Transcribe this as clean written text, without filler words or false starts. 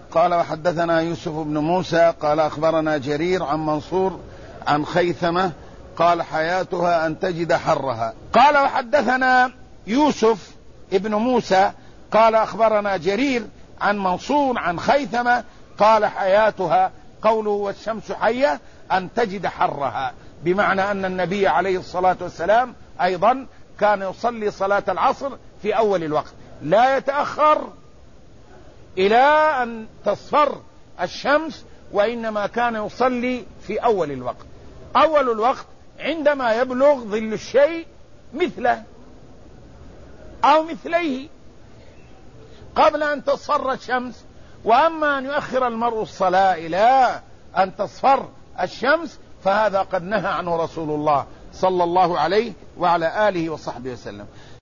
قال وحدثنا يوسف بن موسى قال أخبرنا جرير عن منصور عن خيثمة قال حياتها أن تجد حرها. قال وحدثنا يوسف بن موسى قال أخبرنا جرير عن منصور عن خيثمة قال حياتها، قوله والشمس حية، أن تجد حرها، بمعنى أن النبي عليه الصلاة والسلام أيضا كان يصلي صلاة العصر في أول الوقت، لا يتأخر إلى أن تصفر الشمس، وإنما كان يصلي في أول الوقت. أول الوقت عندما يبلغ ظل الشيء مثله أو مثليه قبل أن تصفر الشمس. وأما أن يؤخر المرء الصلاة إلى أن تصفر الشمس فهذا قد نهى عنه رسول الله صلى الله عليه وعلى آله وصحبه وسلم.